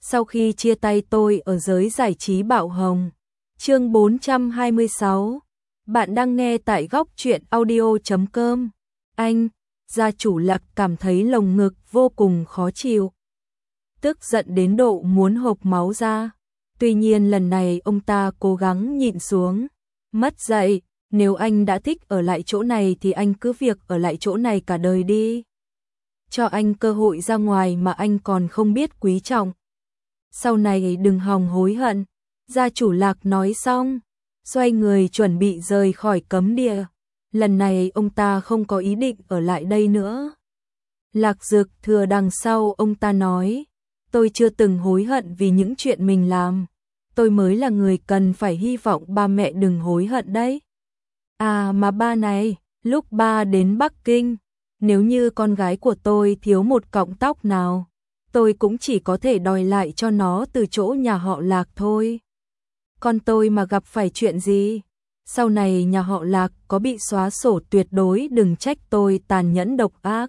Sau khi chia tay tôi ở giới giải trí Bạo Hồng. Chương 426. Bạn đang nghe tại góc truyện audio.com. Anh, gia chủ Lạc cảm thấy lồng ngực vô cùng khó chịu. Tức giận đến độ muốn hộc máu ra. Tuy nhiên lần này ông ta cố gắng nhịn xuống. Mất dạy, nếu anh đã thích ở lại chỗ này thì anh cứ việc ở lại chỗ này cả đời đi. Cho anh cơ hội ra ngoài mà anh còn không biết quý trọng. Sau này đừng hòng hối hận. Gia chủ Lạc nói xong, xoay người chuẩn bị rời khỏi cấm địa. Lần này ông ta không có ý định ở lại đây nữa. Lạc Dực Thừa đằng sau ông ta nói, tôi chưa từng hối hận vì những chuyện mình làm. Tôi mới là người cần phải hy vọng ba mẹ đừng hối hận đấy. À mà ba này, lúc ba đến Bắc Kinh, nếu như con gái của tôi thiếu một cọng tóc nào, tôi cũng chỉ có thể đòi lại cho nó từ chỗ nhà họ Lạc thôi. Con tôi mà gặp phải chuyện gì, sau này nhà họ Lạc có bị xóa sổ tuyệt đối đừng trách tôi tàn nhẫn độc ác.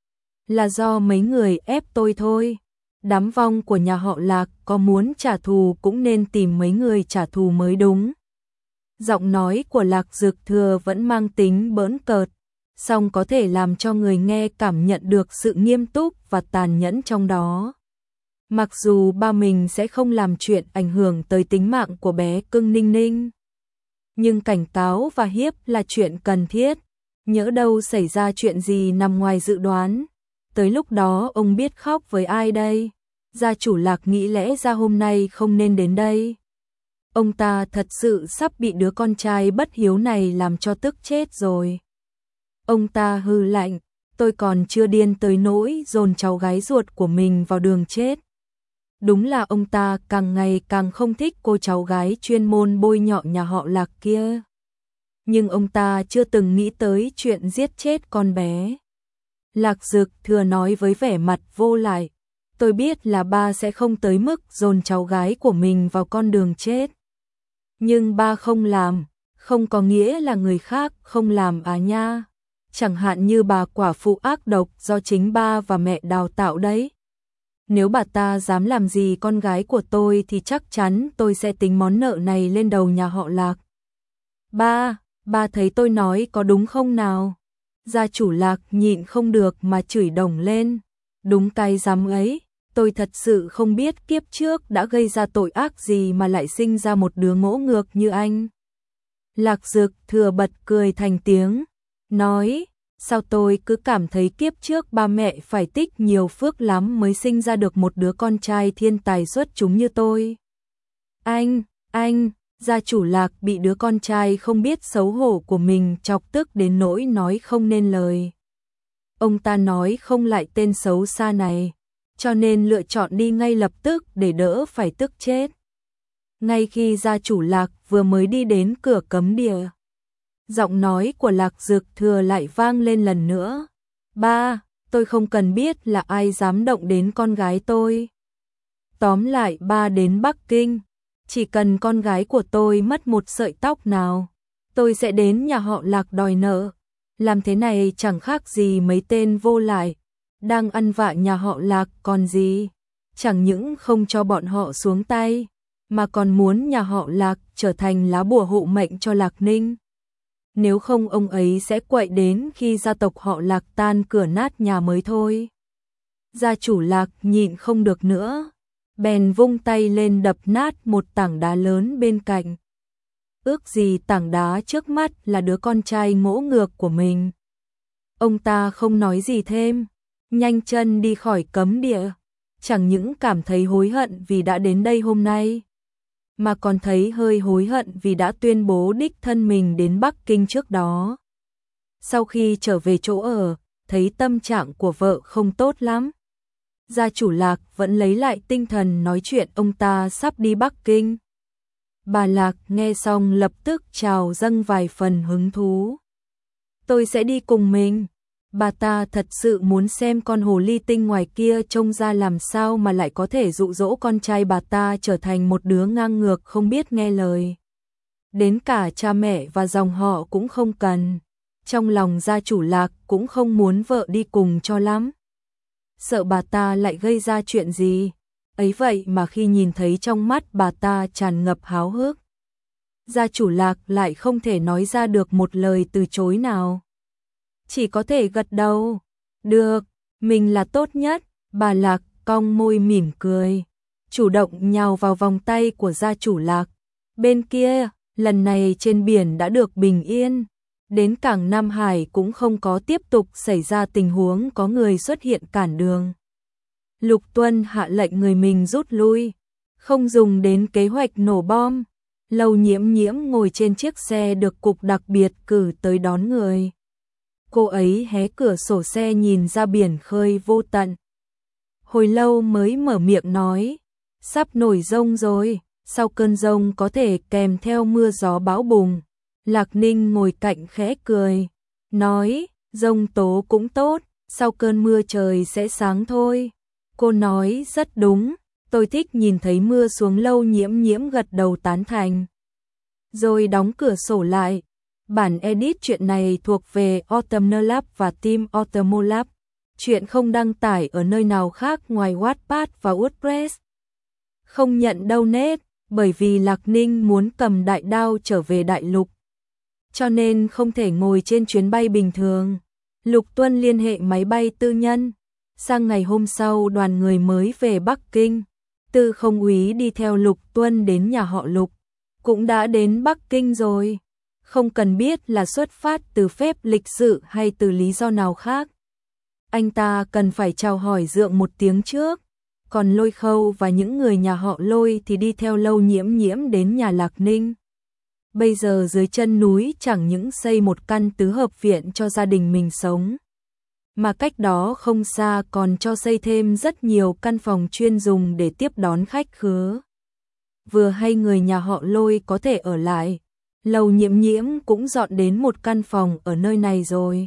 Là do mấy người ép tôi thôi. Đám vong của nhà họ Lạc có muốn trả thù cũng nên tìm mấy người trả thù mới đúng. Giọng nói của Lạc Dực Thừa vẫn mang tính bỡn cợt, song có thể làm cho người nghe cảm nhận được sự nghiêm túc và tàn nhẫn trong đó. Mặc dù ba mình sẽ không làm chuyện ảnh hưởng tới tính mạng của bé cưng Ninh Ninh, nhưng cảnh cáo và hiếp là chuyện cần thiết, nhỡ đâu xảy ra chuyện gì nằm ngoài dự đoán. Tới lúc đó ông biết khóc với ai đây? Gia chủ Lạc nghĩ lẽ ra hôm nay không nên đến đây. Ông ta thật sự sắp bị đứa con trai bất hiếu này làm cho tức chết rồi. Ông ta hừ lạnh, tôi còn chưa điên tới nỗi dồn cháu gái ruột của mình vào đường chết. Đúng là ông ta càng ngày càng không thích cô cháu gái chuyên môn bôi nhọ nhà họ Lạc kia. Nhưng ông ta chưa từng nghĩ tới chuyện giết chết con bé. Lạc Dực Thừa nói với vẻ mặt vô lại, tôi biết là ba sẽ không tới mức dồn cháu gái của mình vào con đường chết. Nhưng ba không làm, không có nghĩa là người khác không làm à nha. Chẳng hạn như bà quả phụ ác độc do chính ba và mẹ đào tạo đấy. Nếu bà ta dám làm gì con gái của tôi thì chắc chắn tôi sẽ tính món nợ này lên đầu nhà họ Lạc. Ba thấy tôi nói có đúng không nào? Gia chủ Lạc nhịn không được mà chửi đồng lên. Đúng cái dám ấy, tôi thật sự không biết kiếp trước đã gây ra tội ác gì mà lại sinh ra một đứa ngỗ ngược như anh. Lạc Dực Thừa bật cười thành tiếng, nói, sao tôi cứ cảm thấy kiếp trước ba mẹ phải tích nhiều phước lắm mới sinh ra được một đứa con trai thiên tài xuất chúng như tôi. Anh, gia chủ Lạc bị đứa con trai không biết xấu hổ của mình chọc tức đến nỗi nói không nên lời. Ông ta nói không lại tên xấu xa này, cho nên lựa chọn đi ngay lập tức để đỡ phải tức chết. Ngay khi gia chủ Lạc vừa mới đi đến cửa cấm địa, giọng nói của Lạc Dực Thừa lại vang lên lần nữa. Ba, tôi không cần biết là ai dám động đến con gái tôi. Tóm lại ba đến Bắc Kinh, chỉ cần con gái của tôi mất một sợi tóc nào, tôi sẽ đến nhà họ Lạc đòi nợ. Làm thế này chẳng khác gì mấy tên vô lại, đang ăn vạ nhà họ Lạc còn gì. Chẳng những không cho bọn họ xuống tay, mà còn muốn nhà họ Lạc trở thành lá bùa hộ mệnh cho Lạc Ninh. Nếu không ông ấy sẽ quậy đến khi gia tộc họ Lạc tan cửa nát nhà mới thôi. Gia chủ Lạc nhịn không được nữa, bèn vung tay lên đập nát một tảng đá lớn bên cạnh. Ước gì tảng đá trước mắt là đứa con trai ngỗ ngược của mình. Ông ta không nói gì thêm, nhanh chân đi khỏi cấm địa, chẳng những cảm thấy hối hận vì đã đến đây hôm nay, mà còn thấy hơi hối hận vì đã tuyên bố đích thân mình đến Bắc Kinh trước đó. Sau khi trở về chỗ ở, thấy tâm trạng của vợ không tốt lắm. Gia chủ Lạc vẫn lấy lại tinh thần nói chuyện ông ta sắp đi Bắc Kinh. Bà Lạc nghe xong lập tức trào dâng vài phần hứng thú. Tôi sẽ đi cùng mình. Bà ta thật sự muốn xem con hồ ly tinh ngoài kia trông ra làm sao mà lại có thể dụ dỗ con trai bà ta trở thành một đứa ngang ngược không biết nghe lời. Đến cả cha mẹ và dòng họ cũng không cần. Trong lòng gia chủ Lạc cũng không muốn vợ đi cùng cho lắm. Sợ bà ta lại gây ra chuyện gì. ấy vậy mà khi nhìn thấy trong mắt bà ta tràn ngập háo hức, gia chủ Lạc lại không thể nói ra được một lời từ chối nào. Chỉ có thể gật đầu. Được, mình là tốt nhất. Bà Lạc cong môi mỉm cười, chủ động nhào vào vòng tay của gia chủ Lạc. Bên kia, lần này trên biển đã được bình yên, đến cảng Nam Hải cũng không có tiếp tục xảy ra tình huống có người xuất hiện cản đường. Lục Tuân hạ lệnh người mình rút lui, không dùng đến kế hoạch nổ bom. Lâu Nhiễm Nhiễm ngồi trên chiếc xe được cục đặc biệt cử tới đón người. Cô ấy hé cửa sổ xe nhìn ra biển khơi vô tận. Hồi lâu mới mở miệng nói, sắp nổi giông rồi, sau cơn giông có thể kèm theo mưa gió bão bùng. Lạc Ninh ngồi cạnh khẽ cười, nói, giông tố cũng tốt, sau cơn mưa trời sẽ sáng thôi. Cô nói rất đúng, tôi thích nhìn thấy mưa xuống. Lâu Nhiễm Nhiễm gật đầu tán thành, rồi đóng cửa sổ lại. Bản edit chuyện này thuộc về Autumnal Lab và team Autumnal Lab. Chuyện không đăng tải ở nơi nào khác ngoài Wattpad và WordPress. Không nhận donate, bởi vì Lạc Ninh muốn cầm đại đao trở về đại lục, cho nên không thể ngồi trên chuyến bay bình thường. Lục Tuân liên hệ máy bay tư nhân. Sang ngày hôm sau đoàn người mới về Bắc Kinh. Tư không úy đi theo Lục Tuân đến nhà họ Lục. Cũng đã đến Bắc Kinh rồi. Không cần biết là xuất phát từ phép lịch sự hay từ lý do nào khác. Anh ta cần phải chào hỏi Dượng một tiếng trước. Còn Lôi Khâu và những người nhà họ Lôi thì đi theo Lâu Nhiễm Nhiễm đến nhà Lạc Ninh. Bây giờ dưới chân núi chẳng những xây một căn tứ hợp viện cho gia đình mình sống, mà cách đó không xa còn cho xây thêm rất nhiều căn phòng chuyên dùng để tiếp đón khách khứa. Vừa hay người nhà họ Lôi có thể ở lại, Lâu Nhiễm Nhiễm cũng dọn đến một căn phòng ở nơi này rồi.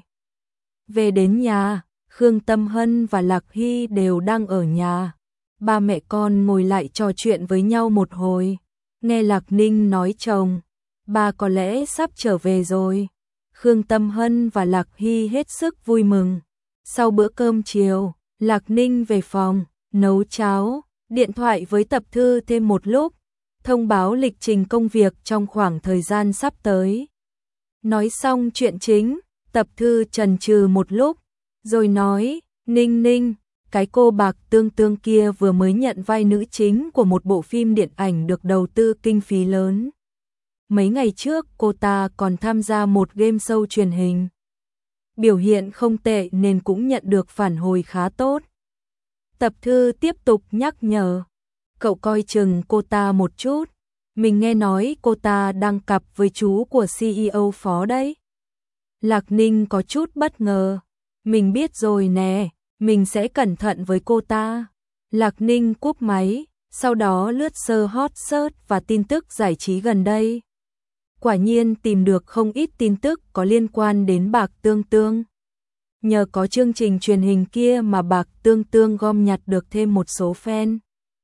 Về đến nhà, Khương Tâm Hân và Lạc Hy đều đang ở nhà. Ba mẹ con ngồi lại trò chuyện với nhau một hồi. Nghe Lạc Ninh nói chồng, bà có lẽ sắp trở về rồi. Khương Tâm Hân và Lạc Hy hết sức vui mừng. Sau bữa cơm chiều, Lạc Ninh về phòng, nấu cháo, điện thoại với Tập Thư thêm một lúc, thông báo lịch trình công việc trong khoảng thời gian sắp tới. Nói xong chuyện chính, Tập Thư chần chừ một lúc, rồi nói, Ninh Ninh, cái cô Bạc Tương Tương kia vừa mới nhận vai nữ chính của một bộ phim điện ảnh được đầu tư kinh phí lớn. Mấy ngày trước cô ta còn tham gia một game show truyền hình. Biểu hiện không tệ nên cũng nhận được phản hồi khá tốt. Tập Thư tiếp tục nhắc nhở, cậu coi chừng cô ta một chút. Mình nghe nói cô ta đang cặp với chú của CEO Phó đấy. Lạc Ninh có chút bất ngờ. Mình biết rồi nè, mình sẽ cẩn thận với cô ta. Lạc Ninh cúp máy, sau đó lướt sơ hot search và tin tức giải trí gần đây. Quả nhiên tìm được không ít tin tức có liên quan đến Bạc Tương Tương. Nhờ có chương trình truyền hình kia mà Bạc Tương Tương gom nhặt được thêm một số fan.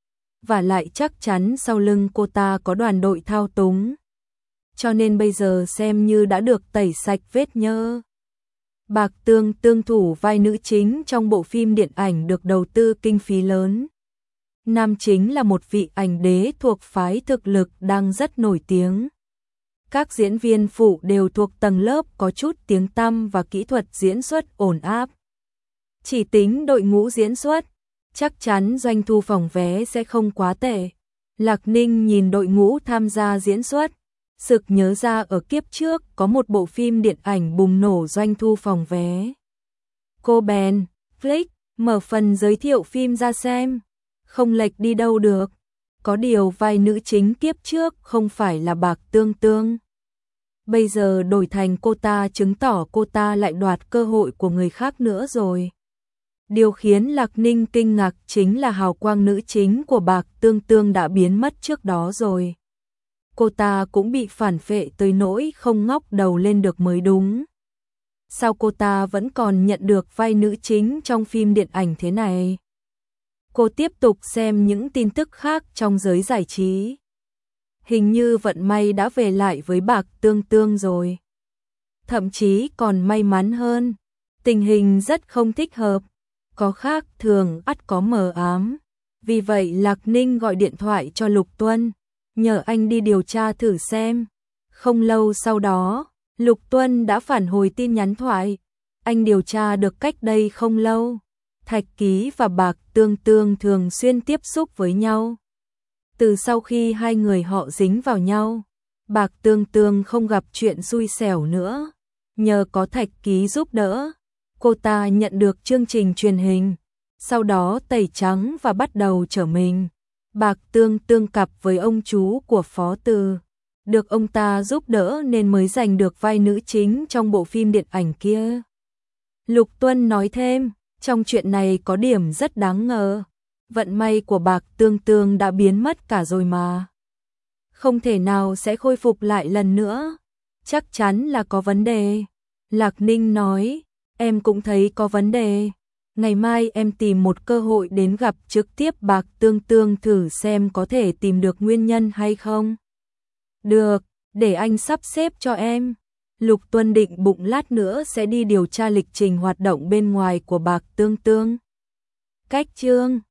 Và lại chắc chắn sau lưng cô ta có đoàn đội thao túng. Cho nên bây giờ xem như đã được tẩy sạch vết nhơ. Bạc Tương Tương thủ vai nữ chính trong bộ phim điện ảnh được đầu tư kinh phí lớn. Nam chính là một vị ảnh đế thuộc phái thực lực đang rất nổi tiếng. Các diễn viên phụ đều thuộc tầng lớp có chút tiếng tăm và kỹ thuật diễn xuất ổn áp. Chỉ tính đội ngũ diễn xuất, chắc chắn doanh thu phòng vé sẽ không quá tệ. Lạc Ninh nhìn đội ngũ tham gia diễn xuất, sực nhớ ra ở kiếp trước có một bộ phim điện ảnh bùng nổ doanh thu phòng vé. Cô bèn, click, mở phần giới thiệu phim ra xem. Không lệch đi đâu được. Có điều vai nữ chính kiếp trước không phải là Bạc Tương Tương. Bây giờ đổi thành cô ta chứng tỏ cô ta lại đoạt cơ hội của người khác nữa rồi. Điều khiến Lạc Ninh kinh ngạc chính là hào quang nữ chính của Bạc Tương Tương đã biến mất trước đó rồi. Cô ta cũng bị phản phệ tới nỗi không ngóc đầu lên được mới đúng. Sao cô ta vẫn còn nhận được vai nữ chính trong phim điện ảnh thế này? Cô tiếp tục xem những tin tức khác trong giới giải trí. Hình như vận may đã về lại với Bạc Tương Tương rồi. Thậm chí còn may mắn hơn. Tình hình rất không thích hợp. Có khác thường ắt có mờ ám. Vì vậy Lạc Ninh gọi điện thoại cho Lục Tuân, nhờ anh đi điều tra thử xem. Không lâu sau đó, Lục Tuân đã phản hồi tin nhắn thoại. Anh điều tra được cách đây không lâu, Thạch Ký và Bạc Tương Tương thường xuyên tiếp xúc với nhau. Từ sau khi hai người họ dính vào nhau, Bạc Tương Tương không gặp chuyện xui xẻo nữa. Nhờ có Thạch Ký giúp đỡ, cô ta nhận được chương trình truyền hình, sau đó tẩy trắng và bắt đầu trở mình. Bạc Tương Tương cặp với ông chú của Phó Từ, được ông ta giúp đỡ nên mới giành được vai nữ chính trong bộ phim điện ảnh kia. Lục Tuân nói thêm, trong chuyện này có điểm rất đáng ngờ. Vận may của Bạc Tương Tương đã biến mất cả rồi mà. Không thể nào sẽ khôi phục lại lần nữa. Chắc chắn là có vấn đề. Lạc Ninh nói, em cũng thấy có vấn đề. Ngày mai em tìm một cơ hội đến gặp trực tiếp Bạc Tương Tương thử xem có thể tìm được nguyên nhân hay không. Được, để anh sắp xếp cho em. Lục Tuân định bụng lát nữa sẽ đi điều tra lịch trình hoạt động bên ngoài của Bạc Tương Tương. Cách chương